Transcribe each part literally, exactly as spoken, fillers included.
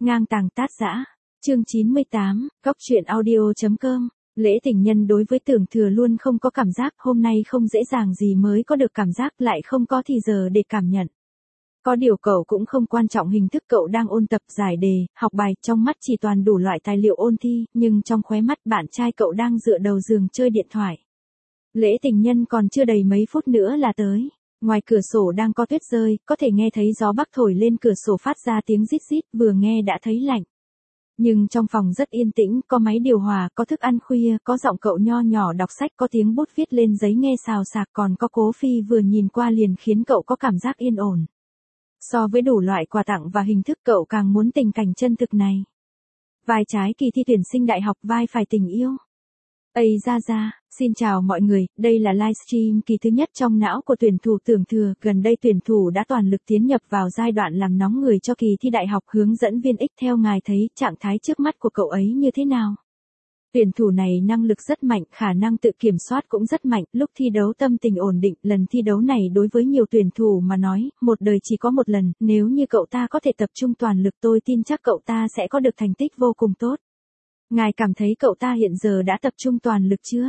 Ngang tàng tát dã. Chương chín mươi tám, góc truyện audio.com. Lễ tình nhân đối với Tưởng Thừa luôn không có cảm giác, hôm nay không dễ dàng gì mới có được cảm giác, lại không có thì giờ để cảm nhận. Có điều cậu cũng không quan trọng hình thức, cậu đang ôn tập giải đề, học bài, trong mắt chỉ toàn đủ loại tài liệu ôn thi, nhưng trong khóe mắt bạn trai cậu đang dựa đầu giường chơi điện thoại. Lễ tình nhân còn chưa đầy mấy phút nữa là tới. Ngoài cửa sổ đang có tuyết rơi, có thể nghe thấy gió bắc thổi lên cửa sổ phát ra tiếng rít rít, vừa nghe đã thấy lạnh. Nhưng trong phòng rất yên tĩnh, có máy điều hòa, có thức ăn khuya, có giọng cậu nho nhỏ đọc sách, có tiếng bút viết lên giấy nghe xào xạc, còn có Cố Phi vừa nhìn qua liền khiến cậu có cảm giác yên ổn. So với đủ loại quà tặng và hình thức, cậu càng muốn tình cảnh chân thực này. Vai trái kỳ thi tuyển sinh đại học, vai phải tình yêu. Ây ra ra, xin chào mọi người, đây là livestream kỳ thứ nhất trong não của tuyển thủ Tưởng Thừa. Gần đây tuyển thủ đã toàn lực tiến nhập vào giai đoạn làm nóng người cho kỳ thi đại học. Hướng dẫn viên X, theo ngài thấy trạng thái trước mắt của cậu ấy như thế nào? Tuyển thủ này năng lực rất mạnh, khả năng tự kiểm soát cũng rất mạnh, lúc thi đấu tâm tình ổn định. Lần thi đấu này đối với nhiều tuyển thủ mà nói, một đời chỉ có một lần, nếu như cậu ta có thể tập trung toàn lực tôi tin chắc cậu ta sẽ có được thành tích vô cùng tốt. Ngài cảm thấy cậu ta hiện giờ đã tập trung toàn lực chưa?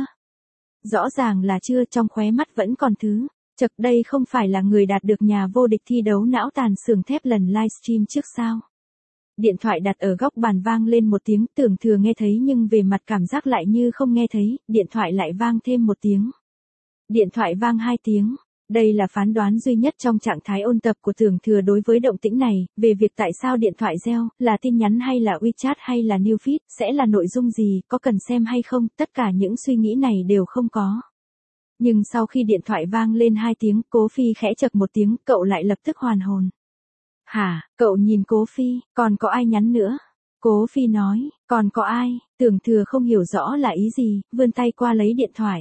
Rõ ràng là chưa, trong khóe mắt vẫn còn thứ. Chật, đây không phải là người đạt được nhà vô địch thi đấu não tàn xưởng thép lần livestream trước sao? Điện thoại đặt ở góc bàn vang lên một tiếng, Tưởng Thừa nghe thấy nhưng về mặt cảm giác lại như không nghe thấy, điện thoại lại vang thêm một tiếng. Điện thoại vang hai tiếng. Đây là phán đoán duy nhất trong trạng thái ôn tập của Tưởng Thừa đối với động tĩnh này, về việc tại sao điện thoại reo, là tin nhắn hay là WeChat hay là Newsfeed, sẽ là nội dung gì, có cần xem hay không, tất cả những suy nghĩ này đều không có. Nhưng sau khi điện thoại vang lên hai tiếng, Cố Phi khẽ chậc một tiếng, cậu lại lập tức hoàn hồn. Hả, cậu nhìn Cố Phi, còn có ai nhắn nữa? Cố Phi nói, còn có ai? Tưởng Thừa không hiểu rõ là ý gì, vươn tay qua lấy điện thoại.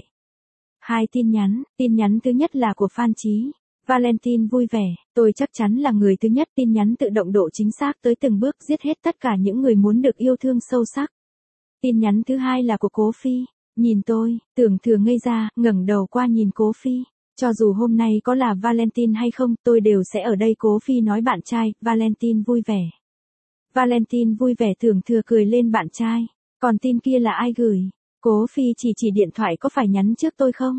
Hai tin nhắn, tin nhắn thứ nhất là của Phan Chí. Valentine vui vẻ, tôi chắc chắn là người thứ nhất, tin nhắn tự động độ chính xác tới từng bước, giết hết tất cả những người muốn được yêu thương sâu sắc. Tin nhắn thứ hai là của Cố Phi. Nhìn tôi, Tưởng Thừa ngây ra, ngẩng đầu qua nhìn Cố Phi. Cho dù hôm nay có là Valentine hay không, tôi đều sẽ ở đây. Cố Phi nói bạn trai, Valentine vui vẻ. Valentine vui vẻ, Tưởng Thừa cười lên bạn trai. Còn tin kia là ai gửi? Cố Phi chỉ chỉ điện thoại, có phải nhắn trước tôi không?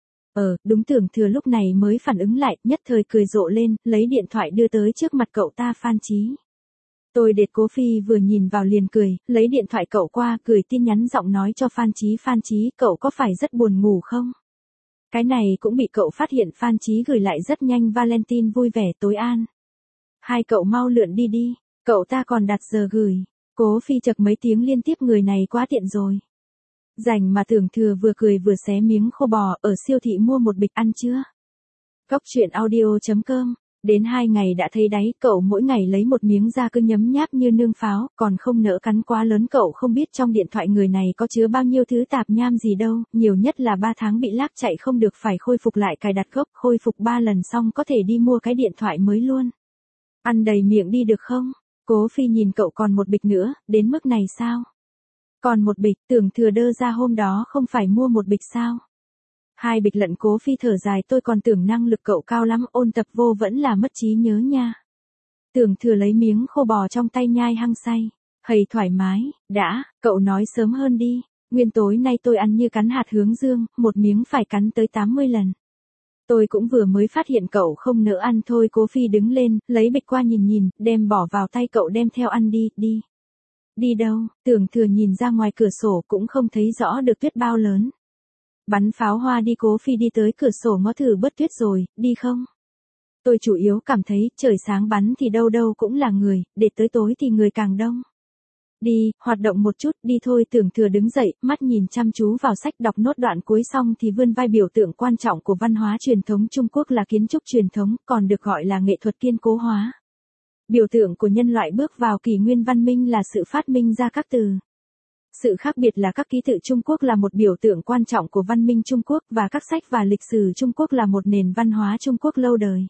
Ờ, đúng. Tưởng Thừa lúc này mới phản ứng lại, nhất thời cười rộ lên, lấy điện thoại đưa tới trước mặt cậu ta. Phan Chí. Tôi đệt. Cố Phi vừa nhìn vào liền cười, lấy điện thoại cậu qua, gửi tin nhắn giọng nói cho Phan Chí. Phan Chí, cậu có phải rất buồn ngủ không? Cái này cũng bị cậu phát hiện. Phan Chí gửi lại rất nhanh. Valentine vui vẻ, tối an. Hai cậu mau lượn đi đi, cậu ta còn đặt giờ gửi. Cố Phi chậc mấy tiếng liên tiếp, người này quá tiện rồi. Rảnh mà. Tưởng Thừa vừa cười vừa xé miếng khô bò, ở siêu thị mua một bịch, ăn chưa? Góc truyện audio.com. Đến hai ngày đã thấy đáy, cậu mỗi ngày lấy một miếng ra cứ nhấm nháp như nương pháo, còn không nỡ cắn quá lớn. Cậu không biết trong điện thoại người này có chứa bao nhiêu thứ tạp nham gì đâu, nhiều nhất là ba tháng bị lag chạy không được, phải khôi phục lại cài đặt gốc, khôi phục ba lần xong có thể đi mua cái điện thoại mới luôn. Ăn đầy miệng đi được không? Cố Phi nhìn cậu, còn một bịch nữa, đến mức này sao? Còn một bịch? Tưởng Thừa đơ ra, hôm đó không phải mua một bịch sao? Hai bịch lận. Cố Phi thở dài, tôi còn tưởng năng lực cậu cao lắm, ôn tập vô vẫn là mất trí nhớ nha. Tưởng Thừa lấy miếng khô bò trong tay nhai hăng say. Hầy thoải mái, đã, cậu nói sớm hơn đi. Nguyên tối nay tôi ăn như cắn hạt hướng dương, một miếng phải cắn tới tám mươi lần. Tôi cũng vừa mới phát hiện cậu không nỡ ăn thôi. Cố Phi đứng lên, lấy bịch qua nhìn nhìn, đem bỏ vào tay cậu, đem theo ăn đi, đi. Đi đâu? Tưởng Thừa nhìn ra ngoài cửa sổ, cũng không thấy rõ được tuyết bao lớn. Bắn pháo hoa đi. Cố Phi đi tới cửa sổ ngó thử bớt tuyết rồi, đi không? Tôi chủ yếu cảm thấy, trời sáng bắn thì đâu đâu cũng là người, để tới tối thì người càng đông. Đi, hoạt động một chút, đi thôi. Tưởng Thừa đứng dậy, mắt nhìn chăm chú vào sách, đọc nốt đoạn cuối xong thì vươn vai. Biểu tượng quan trọng của văn hóa truyền thống Trung Quốc là kiến trúc truyền thống, còn được gọi là nghệ thuật kiên cố hóa. Biểu tượng của nhân loại bước vào kỷ nguyên văn minh là sự phát minh ra các từ. Sự khác biệt là các ký tự Trung Quốc là một biểu tượng quan trọng của văn minh Trung Quốc, và các sách và lịch sử Trung Quốc là một nền văn hóa Trung Quốc lâu đời.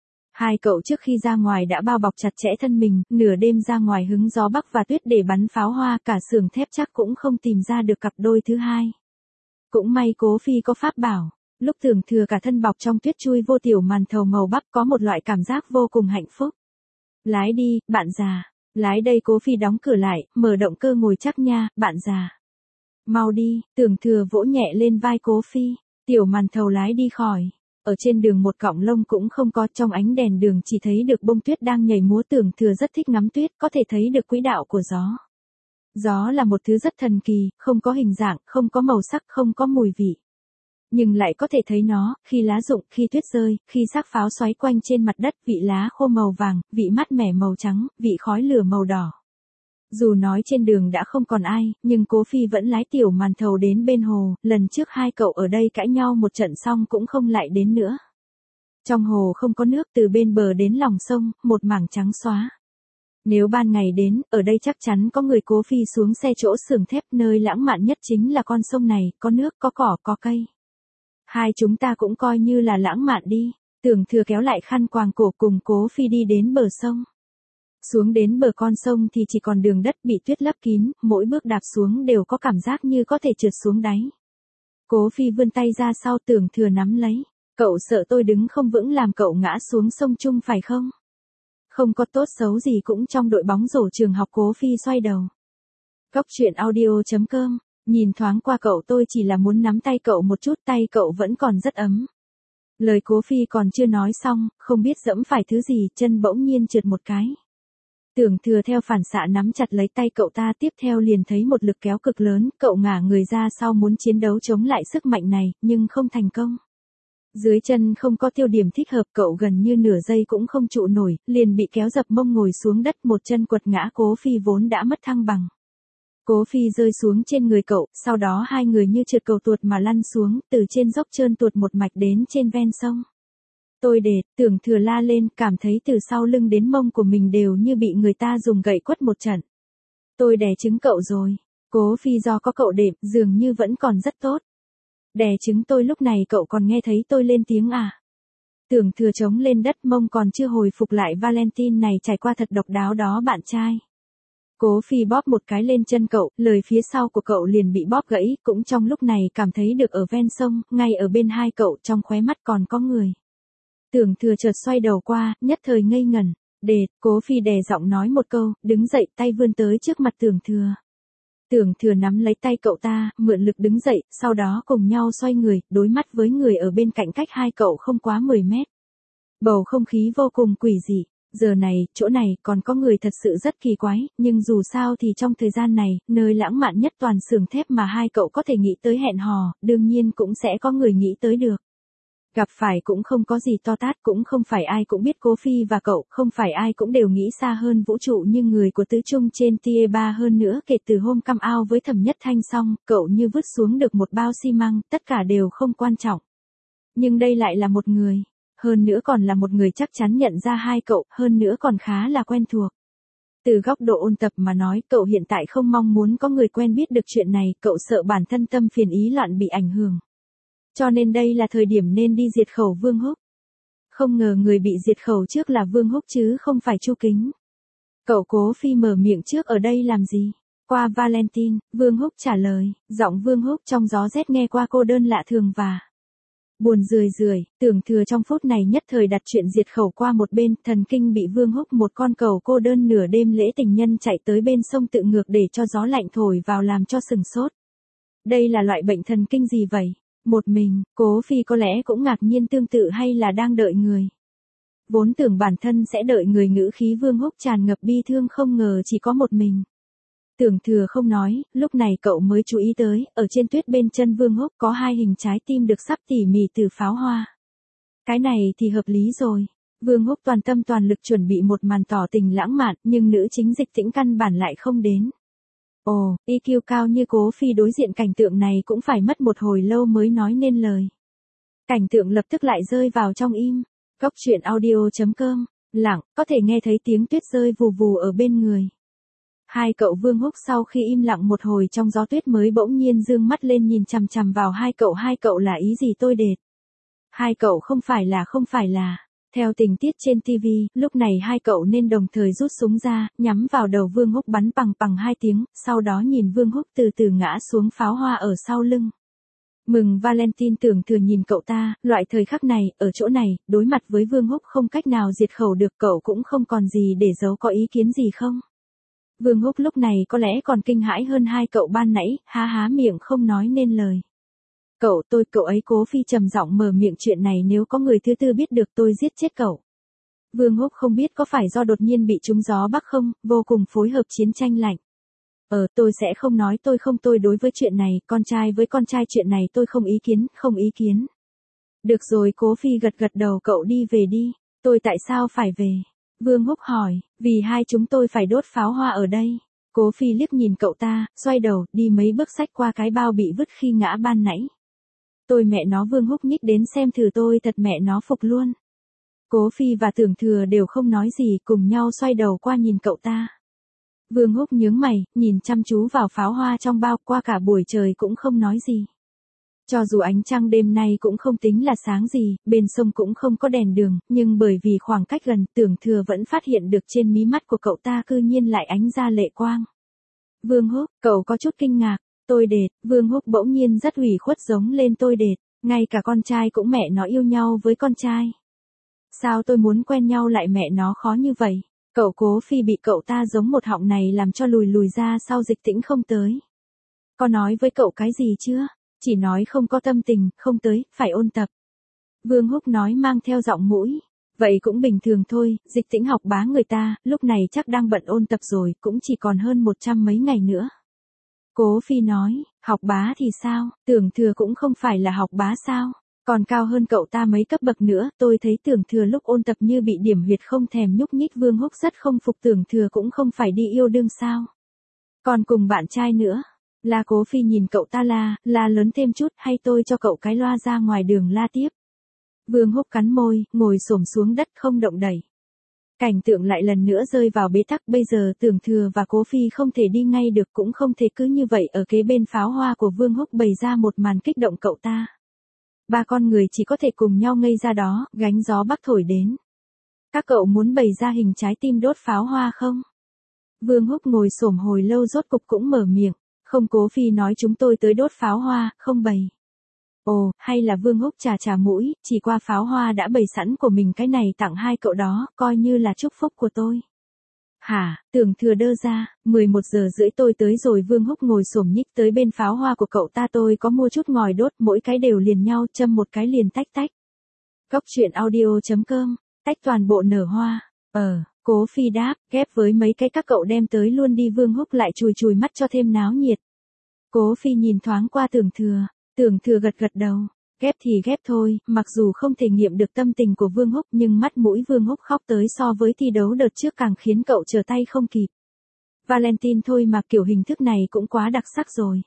Hai cậu trước khi ra ngoài đã bao bọc chặt chẽ thân mình, nửa đêm ra ngoài hứng gió bắc và tuyết để bắn pháo hoa, cả xưởng thép chắc cũng không tìm ra được cặp đôi thứ hai. Cũng may Cố Phi có pháp bảo, lúc Tưởng Thừa cả thân bọc trong tuyết chui vô tiểu màn thầu màu bắp, có một loại cảm giác vô cùng hạnh phúc. Lái đi, bạn già. Lái đây Cố Phi đóng cửa lại, mở động cơ ngồi chắc nha, bạn già. Mau đi, Tưởng Thừa vỗ nhẹ lên vai Cố Phi, tiểu màn thầu lái đi khỏi. Ở trên đường một cọng lông cũng không có, trong ánh đèn đường chỉ thấy được bông tuyết đang nhảy múa. Tưởng Thừa rất thích ngắm tuyết, có thể thấy được quỹ đạo của gió. Gió là một thứ rất thần kỳ, không có hình dạng, không có màu sắc, không có mùi vị. Nhưng lại có thể thấy nó, khi lá rụng, khi tuyết rơi, khi xác pháo xoáy quanh trên mặt đất, vị lá khô màu vàng, vị mát mẻ màu trắng, vị khói lửa màu đỏ. Dù nói trên đường đã không còn ai, nhưng Cố Phi vẫn lái tiểu màn thầu đến bên hồ, lần trước hai cậu ở đây cãi nhau một trận xong cũng không lại đến nữa. Trong hồ không có nước, từ bên bờ đến lòng sông, một mảng trắng xóa. Nếu ban ngày đến, ở đây chắc chắn có người. Cố Phi xuống xe chỗ xưởng thép, nơi lãng mạn nhất chính là con sông này, có nước, có cỏ, có cây. Hai chúng ta cũng coi như là lãng mạn đi. Tưởng Thừa kéo lại khăn quàng cổ cùng Cố Phi đi đến bờ sông. Xuống đến bờ con sông thì chỉ còn đường đất bị tuyết lấp kín, mỗi bước đạp xuống đều có cảm giác như có thể trượt xuống đáy. Cố Phi vươn tay ra sau, Tưởng Thừa nắm lấy. Cậu sợ tôi đứng không vững làm cậu ngã xuống sông chung phải không? Không có tốt xấu gì cũng trong đội bóng rổ trường học. Cố Phi xoay đầu. Cóc truyện audio chấm com. Nhìn thoáng qua cậu, tôi chỉ là muốn nắm tay cậu một chút, tay cậu vẫn còn rất ấm. Lời Cố Phi còn chưa nói xong, không biết dẫm phải thứ gì, chân bỗng nhiên trượt một cái. Tưởng Thừa theo phản xạ nắm chặt lấy tay cậu ta, tiếp theo liền thấy một lực kéo cực lớn, cậu ngả người ra sau muốn chiến đấu chống lại sức mạnh này, nhưng không thành công. Dưới chân không có tiêu điểm thích hợp, cậu gần như nửa giây cũng không trụ nổi, liền bị kéo dập mông ngồi xuống đất, một chân quật ngã Cố Phi vốn đã mất thăng bằng. Cố Phi rơi xuống trên người cậu, sau đó hai người như trượt cầu tuột mà lăn xuống, từ trên dốc trơn tuột một mạch đến trên ven sông. Tôi đệt, Tưởng Thừa la lên, cảm thấy từ sau lưng đến mông của mình đều như bị người ta dùng gậy quất một trận. Tôi đè trứng cậu rồi. Cố Phi do có cậu đệm, dường như vẫn còn rất tốt. Đè trứng tôi lúc này cậu còn nghe thấy tôi lên tiếng à? Tưởng Thừa trống lên đất, mông còn chưa hồi phục lại. Valentine này trải qua thật độc đáo đó bạn trai. Cố Phi bóp một cái lên chân cậu, lời phía sau của cậu liền bị bóp gãy, cũng trong lúc này cảm thấy được ở ven sông, ngay ở bên hai cậu, trong khóe mắt còn có người. Tưởng Thừa chợt xoay đầu qua, nhất thời ngây ngẩn. Đệt, Cố Phi đè giọng nói một câu, đứng dậy, tay vươn tới trước mặt Tưởng Thừa. Tưởng Thừa nắm lấy tay cậu ta, mượn lực đứng dậy, sau đó cùng nhau xoay người, đối mắt với người ở bên cạnh cách hai cậu không quá mười mét. Bầu không khí vô cùng quỷ dị. Giờ này, chỗ này còn có người thật sự rất kỳ quái, nhưng dù sao thì trong thời gian này, nơi lãng mạn nhất toàn xưởng thép mà hai cậu có thể nghĩ tới hẹn hò, đương nhiên cũng sẽ có người nghĩ tới được. Gặp phải cũng không có gì to tát, cũng không phải ai cũng biết Cố Phi và cậu, không phải ai cũng đều nghĩ xa hơn vũ trụ như người của tứ trung trên tia ba. Hơn nữa kể từ hôm come out với Thẩm Nhất Thanh xong, cậu như vứt xuống được một bao xi măng, tất cả đều không quan trọng. Nhưng đây lại là một người. Hơn nữa còn là một người chắc chắn nhận ra hai cậu, hơn nữa còn khá là quen thuộc. Từ góc độ ôn tập mà nói, cậu hiện tại không mong muốn có người quen biết được chuyện này, cậu sợ bản thân tâm phiền ý loạn bị ảnh hưởng. Cho nên đây là thời điểm nên đi diệt khẩu Vương Húc. Không ngờ người bị diệt khẩu trước là Vương Húc chứ không phải Chu Kính. Cậu Cố Phi mở miệng trước, ở đây làm gì? Qua Valentine, Vương Húc trả lời, giọng Vương Húc trong gió rét nghe qua cô đơn lạ thường và buồn rười rượi. Tưởng Thừa trong phút này nhất thời đặt chuyện diệt khẩu qua một bên, thần kinh bị Vương Húc một con cẩu cô đơn nửa đêm lễ tình nhân chạy tới bên sông tự ngược để cho gió lạnh thổi vào làm cho sừng sốt. Đây là loại bệnh thần kinh gì vậy? Một mình, Cố Phi có lẽ cũng ngạc nhiên tương tự hay là đang đợi người. Vốn tưởng bản thân sẽ đợi người, ngữ khí Vương Húc tràn ngập bi thương, không ngờ chỉ có một mình. Tưởng Thừa không nói, lúc này cậu mới chú ý tới, ở trên tuyết bên chân Vương Húc có hai hình trái tim được sắp tỉ mỉ từ pháo hoa. Cái này thì hợp lý rồi. Vương Húc toàn tâm toàn lực chuẩn bị một màn tỏ tình lãng mạn, nhưng nữ chính Dịch Tĩnh căn bản lại không đến. Ồ, i kiu cao như Cố Phi đối diện cảnh tượng này cũng phải mất một hồi lâu mới nói nên lời. Cảnh tượng lập tức lại rơi vào trong im. Cóc truyện audio chấm com. Lặng, có thể nghe thấy tiếng tuyết rơi vù vù ở bên người. Hai cậu Vương Húc sau khi im lặng một hồi trong gió tuyết mới bỗng nhiên dương mắt lên nhìn chằm chằm vào hai cậu. Hai cậu là ý gì tôi đệt? Hai cậu không phải là không phải là. Theo tình tiết trên ti vi, lúc này hai cậu nên đồng thời rút súng ra, nhắm vào đầu Vương Húc bắn bằng bằng hai tiếng, sau đó nhìn Vương Húc từ từ ngã xuống pháo hoa ở sau lưng. Mừng Valentine. Tưởng Thừa nhìn cậu ta, loại thời khắc này, ở chỗ này, đối mặt với Vương Húc không cách nào diệt khẩu được, cậu cũng không còn gì để giấu, có ý kiến gì không? Vương Húc lúc này có lẽ còn kinh hãi hơn hai cậu ban nãy, há há miệng không nói nên lời. Cậu tôi, cậu ấy. Cố Phi trầm giọng mở miệng, chuyện này nếu có người thứ tư biết được tôi giết chết cậu. Vương Húc không biết có phải do đột nhiên bị trúng gió bắc không, vô cùng phối hợp chiến tranh lạnh. Ờ tôi sẽ không nói tôi không tôi đối với chuyện này, con trai với con trai chuyện này tôi không ý kiến, không ý kiến. Được rồi, Cố Phi gật gật đầu, cậu đi về đi. Tôi tại sao phải về? Vương Húc hỏi, vì hai chúng tôi phải đốt pháo hoa ở đây. Cố Phi liếc nhìn cậu ta, xoay đầu, đi mấy bước xách qua cái bao bị vứt khi ngã ban nãy. Tôi mẹ nó, Vương Húc nhích đến xem thử, tôi thật mẹ nó phục luôn. Cố Phi và Tưởng Thừa đều không nói gì, cùng nhau xoay đầu qua nhìn cậu ta. Vương Húc nhướng mày, nhìn chăm chú vào pháo hoa trong bao, qua cả buổi trời cũng không nói gì. Cho dù ánh trăng đêm nay cũng không tính là sáng gì, bên sông cũng không có đèn đường, nhưng bởi vì khoảng cách gần, Tưởng Thừa vẫn phát hiện được trên mí mắt của cậu ta cư nhiên lại ánh ra lệ quang. Vương Húc, cậu có chút kinh ngạc. Tôi đệt. Vương Húc bỗng nhiên rất ủy khuất giống lên, tôi đệt, ngay cả con trai cũng mẹ nó yêu nhau với con trai. Sao tôi muốn quen nhau lại mẹ nó khó như vậy? Cậu. Cố Phi bị cậu ta giống một họng này làm cho lùi lùi ra sau, Dịch Tĩnh không tới. Có nói với cậu cái gì chưa? Chỉ nói không có tâm tình, không tới, phải ôn tập. Vương Húc nói mang theo giọng mũi. Vậy cũng bình thường thôi, Dịch Tĩnh học bá người ta, lúc này chắc đang bận ôn tập rồi, cũng chỉ còn hơn một trăm mấy ngày nữa. Cố Phi nói, học bá thì sao, Tưởng Thừa cũng không phải là học bá sao, còn cao hơn cậu ta mấy cấp bậc nữa, tôi thấy Tưởng Thừa lúc ôn tập như bị điểm huyệt không thèm nhúc nhích. Vương Húc rất không phục, Tưởng Thừa cũng không phải đi yêu đương sao. Còn cùng bạn trai nữa. La. Cố Phi nhìn cậu ta la, la lớn thêm chút, hay tôi cho cậu cái loa ra ngoài đường la tiếp. Vương Húc cắn môi, ngồi xổm xuống đất không động đậy. Cảnh tượng lại lần nữa rơi vào bế tắc, bây giờ Tưởng Thừa và Cố Phi không thể đi ngay được, cũng không thể cứ như vậy ở kế bên pháo hoa của Vương Húc bày ra một màn kích động cậu ta. Ba con người chỉ có thể cùng nhau ngây ra đó, gánh gió bắc thổi đến. Các cậu muốn bày ra hình trái tim đốt pháo hoa không? Vương Húc ngồi xổm hồi lâu rốt cục cũng mở miệng. Không. Cố Phi nói chúng tôi tới đốt pháo hoa, không bày. Ồ, hay là Vương Húc chà chà mũi, chỉ qua pháo hoa đã bày sẵn của mình, cái này tặng hai cậu đó, coi như là chúc phúc của tôi. Hả? Tưởng Thừa đơ ra, mười một giờ rưỡi tôi tới rồi. Vương Húc ngồi xổm nhích tới bên pháo hoa của cậu ta, tôi có mua chút ngòi đốt, mỗi cái đều liền nhau, châm một cái liền tách tách. Góc truyện audio chấm com, tách toàn bộ nở hoa. Ờ, Cố Phi đáp, ghép với mấy cái các cậu đem tới luôn đi. Vương Húc lại chùi chùi mắt cho thêm náo nhiệt. Cố Phi nhìn thoáng qua Tưởng Thừa, Tưởng Thừa gật gật đầu, ghép thì ghép thôi, mặc dù không thể nghiệm được tâm tình của Vương Húc, nhưng mắt mũi Vương Húc khóc tới so với thi đấu đợt trước càng khiến cậu trở tay không kịp. Valentine thôi mà kiểu hình thức này cũng quá đặc sắc rồi.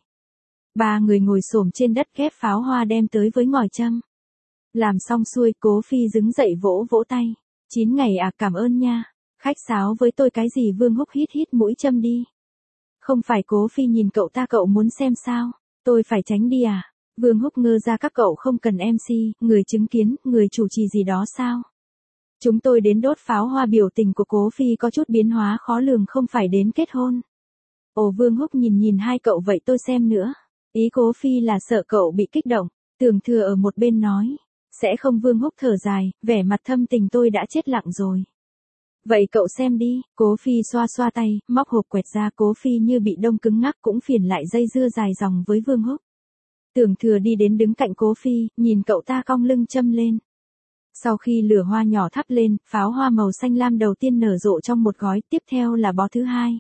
Ba người ngồi xổm trên đất ghép pháo hoa đem tới với ngòi châm. Làm xong xuôi, Cố Phi đứng dậy vỗ vỗ tay. Chín ngày à, cảm ơn nha. Khách sáo với tôi cái gì? Vương Húc hít hít mũi, châm đi. Không phải. Cố Phi nhìn cậu ta, cậu muốn xem sao? Tôi phải tránh đi à? Vương Húc ngơ ra, các cậu không cần em xê, người chứng kiến, người chủ trì gì đó sao? Chúng tôi đến đốt pháo hoa. Biểu tình của Cố Phi có chút biến hóa khó lường, không phải đến kết hôn. Ồ. Vương Húc nhìn nhìn hai cậu, vậy tôi xem nữa. Ý Cố Phi là sợ cậu bị kích động. Tưởng Thừa ở một bên nói. Sẽ không. Vương Húc thở dài, vẻ mặt thâm tình, tôi đã chết lặng rồi. Vậy cậu xem đi. Cố Phi xoa xoa tay, móc hộp quẹt ra. Cố Phi như bị đông cứng ngắc, cũng phiền lại dây dưa dài dòng với Vương Húc. Tưởng Thừa đi đến đứng cạnh Cố Phi, nhìn cậu ta cong lưng châm lên. Sau khi lửa hoa nhỏ thắp lên, pháo hoa màu xanh lam đầu tiên nở rộ trong một gói, tiếp theo là bó thứ hai.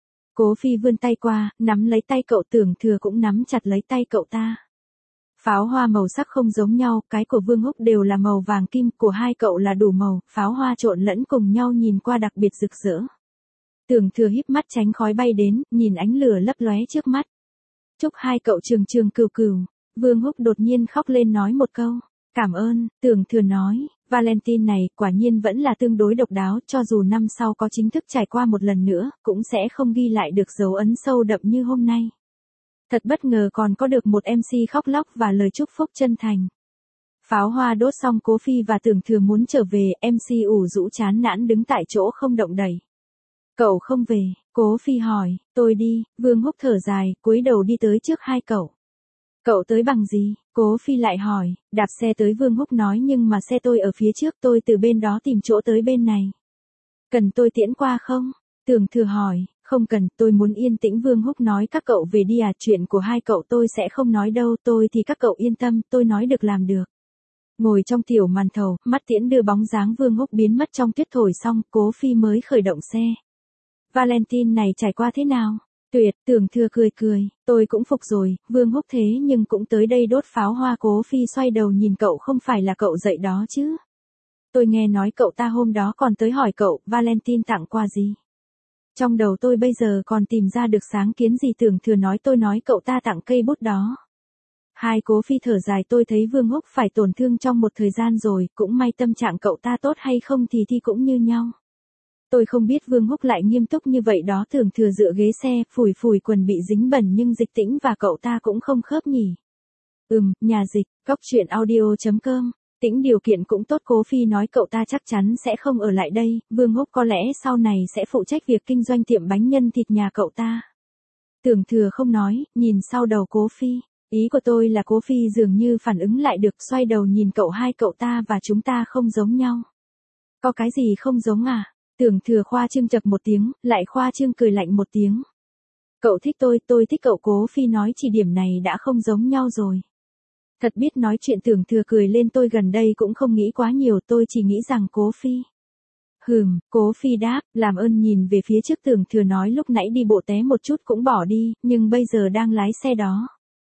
Cố Phi vươn tay qua, nắm lấy tay cậu, Tưởng Thừa cũng nắm chặt lấy tay cậu ta. Pháo hoa màu sắc không giống nhau, cái của Vương Húc đều là màu vàng kim, của hai cậu là đủ màu, pháo hoa trộn lẫn cùng nhau nhìn qua đặc biệt rực rỡ. Tưởng Thừa híp mắt tránh khói bay đến, nhìn ánh lửa lấp lóe trước mắt. Chúc hai cậu trường trường cửu cửu. Vương Húc đột nhiên khóc lên nói một câu. Cảm ơn. Tưởng Thừa nói, Valentine này quả nhiên vẫn là tương đối độc đáo, cho dù năm sau có chính thức trải qua một lần nữa, cũng sẽ không ghi lại được dấu ấn sâu đậm như hôm nay. Thật bất ngờ còn có được một em xê khóc lóc và lời chúc phúc chân thành. Pháo hoa đốt xong, Cố Phi và Tưởng Thừa muốn trở về, em xê ủ rũ chán nản đứng tại chỗ không động đậy. Cậu không về? Cố Phi hỏi. Tôi đi. Vương Húc thở dài, cúi đầu đi tới trước hai cậu. Cậu tới bằng gì? Cố Phi lại hỏi. Đạp xe tới. Vương Húc nói, nhưng mà xe tôi ở phía trước, tôi từ bên đó tìm chỗ tới bên này. Cần tôi tiễn qua không? Tưởng Thừa hỏi. Không cần, tôi muốn yên tĩnh. Vương Húc nói. Các cậu về đi à, chuyện của hai cậu tôi sẽ không nói đâu, tôi thì các cậu yên tâm, tôi nói được làm được. Ngồi trong tiểu màn thầu, mắt tiễn đưa bóng dáng Vương Húc biến mất trong tuyết thổi xong, Cố Phi mới khởi động xe. Valentine này trải qua thế nào? Tuyệt, Tưởng Thừa cười cười, tôi cũng phục rồi, Vương Húc thế nhưng cũng tới đây đốt pháo hoa. Cố Phi xoay đầu nhìn cậu. Không phải là cậu dậy đó chứ? Tôi nghe nói cậu ta hôm đó còn tới hỏi cậu, Valentine tặng quà gì? Trong đầu tôi bây giờ còn tìm ra được sáng kiến gì. Tưởng Thừa nói. Tôi nói cậu ta tặng cây bút đó. Hai. Cố Phi thở dài. Tôi thấy Vương Húc phải tổn thương trong một thời gian rồi, cũng may tâm trạng cậu ta tốt hay không thì thi cũng như nhau. Tôi không biết Vương Húc lại nghiêm túc như vậy đó. Tưởng Thừa dựa ghế xe, phủi phủi quần bị dính bẩn nhưng Dịch Tĩnh và cậu ta cũng không khớp nhỉ. Ừm, nhà dịch, góc truyện audio chấm com. Tĩnh điều kiện cũng tốt. Cố Phi nói cậu ta chắc chắn sẽ không ở lại đây, Vương Húc có lẽ sau này sẽ phụ trách việc kinh doanh tiệm bánh nhân thịt nhà cậu ta. Tưởng Thừa không nói, nhìn sau đầu Cố Phi. Ý của tôi là Cố Phi dường như phản ứng lại được, xoay đầu nhìn cậu. Hai cậu ta và chúng ta không giống nhau. Có cái gì không giống à? Tưởng Thừa khoa trương chậc một tiếng, lại khoa trương cười lạnh một tiếng. Cậu thích tôi, tôi thích cậu. Cố Phi nói chỉ điểm này đã không giống nhau rồi. Thật biết nói chuyện. Tưởng Thừa cười lên. Tôi gần đây cũng không nghĩ quá nhiều, tôi chỉ nghĩ rằng Cố Phi. Hừm, Cố Phi đáp, làm ơn nhìn về phía trước. Tưởng Thừa nói lúc nãy đi bộ té một chút cũng bỏ đi, nhưng bây giờ đang lái xe đó.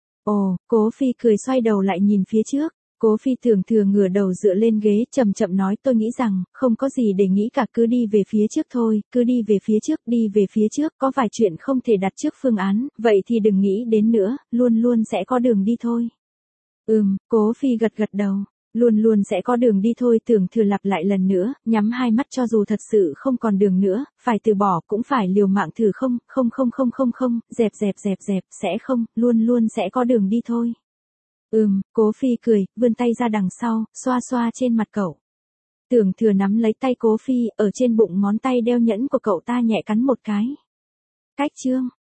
Ồ, Cố Phi cười xoay đầu lại nhìn phía trước. Cố Phi. Tưởng Thừa ngửa đầu dựa lên ghế, chậm chậm nói. Tôi nghĩ rằng, không có gì để nghĩ cả, cứ đi về phía trước thôi, cứ đi về phía trước, đi về phía trước. Có vài chuyện không thể đặt trước phương án, vậy thì đừng nghĩ đến nữa, luôn luôn sẽ có đường đi thôi. Ừm, Cố Phi gật gật đầu. Luôn luôn sẽ có đường đi thôi. Tưởng Thừa lặp lại lần nữa, nhắm hai mắt. Cho dù thật sự không còn đường nữa, phải từ bỏ cũng phải liều mạng thử. Không, không không không không không, dẹp dẹp dẹp dẹp, sẽ không, luôn luôn sẽ có đường đi thôi. Ừm, Cố Phi cười, vươn tay ra đằng sau, xoa xoa trên mặt cậu. Tưởng Thừa nắm lấy tay Cố Phi, ở trên bụng ngón tay đeo nhẫn của cậu ta nhẹ cắn một cái. Cách chương.